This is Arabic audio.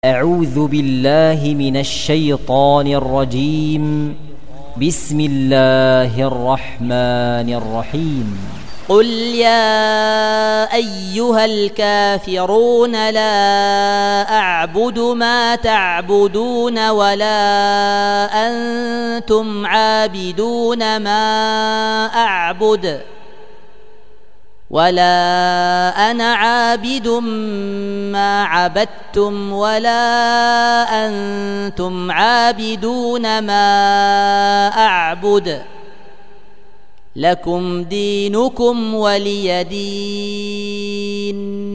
أعوذ بالله من الشيطان الرجيم. بسم الله الرحمن الرحيم. قل يا أيها الكافرون لا أعبد ما تعبدون ولا أنتم عابدون ما أعبد ولا أنا عابد ما عبدتم ولا أنتم عابدون ما أعبد لكم دينكم ولي دين.